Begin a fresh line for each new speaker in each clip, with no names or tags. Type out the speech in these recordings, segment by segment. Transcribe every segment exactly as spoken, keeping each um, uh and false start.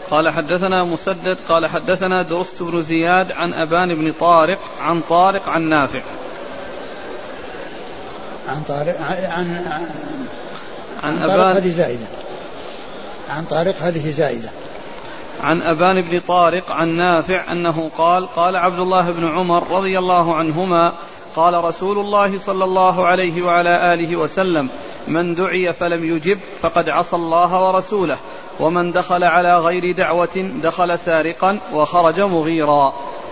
قال حدثنا مسدد قال حدثنا درست بن زياد عن أبان بن طارق عن طارق عن نافع
عن طارق عن عن,
عن,
عن طارق هذه زائدة عن طارق هذه زائدة
عن أبان بن طارق عن نافع أنه قال قال عبد الله بن عمر رضي الله عنهما قال رسول الله صلى الله عليه وعلى آله وسلم من دعي فلم يجب فقد عصى الله ورسوله ومن دخل على غير دعوة دخل سارقا وخرج مغيرا.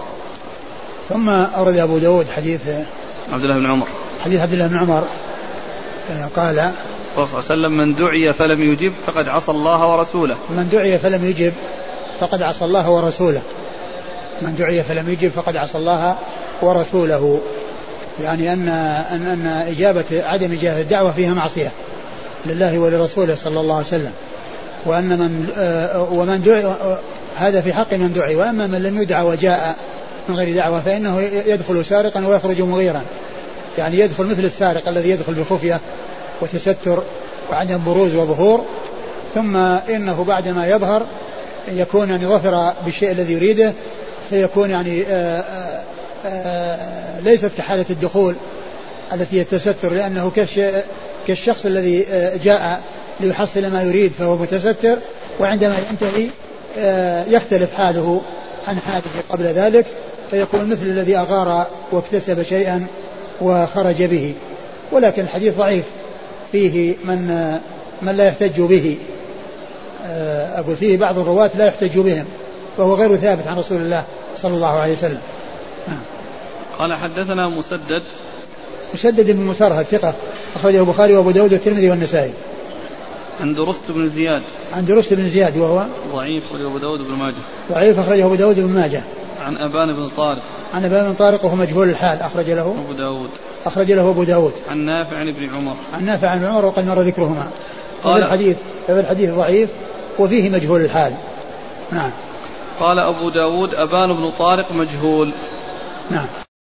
ثم أورد أبو داود حديث
عبد الله بن عمر
حديث عبد الله بن عمر قال
صلى الله عليه وسلم من دعي فلم يجب فقد عصى الله ورسوله
من دعي فلم يجب فقد عصى الله ورسوله من دعي فلم يجب فقد عصى الله ورسوله يعني أن أن أن إجابة عدم إجابة الدعوة فيها معصية لله ولرسوله صلى الله عليه وسلم وأن من ومن دعي هذا في حق من دعي وأما من لم يدعى وجاء من غير دعوة فإنه يدخل سارقا ويخرج مغيرا يعني يدخل مثل السارق الذي يدخل بخفية وتستر وعدم بروز وظهور ثم إنه بعدما يظهر يكون يعني ظفر بالشيء الذي يريده فيكون يعني آآ آآ ليست كحالة الدخول التي يتستر لأنه كالشخص الذي جاء ليحصل ما يريد فهو متستر وعندما ينتهي يختلف حاله عن حاله قبل ذلك فيكون مثل الذي أغار واكتسب شيئا وخرج به. ولكن الحديث ضعيف فيه من من لا يحتج به أقول فيه بعض الرواة لا يحتج بهم وهو غير ثابت عن رسول الله صلى الله عليه وسلم.
قال حدثنا مسدد
مسدد بن مسرهد ثقة أخرجه البخاري وأبو داود والترمذي والنسائي.
عن درست بن زياد
عن درست بن زياد وهو
ضعيف أخرجه أبو داود بن ماجه
ضعيف أخرجه أبو داود بن ماجه.
عن أبان بن طارق
عن أبان بن طارق وهو مجهول الحال أخرج له
أبو داود
أخرج له أبو داود.
عن نافع عن ابن عمر
عن نافع عن عمر وقد مر ذكرهما. قال الحديث الحديث ضعيف وفيه مجهول الحال. نعم.
قال أبو داود أبان بن طارق مجهول.
نعم.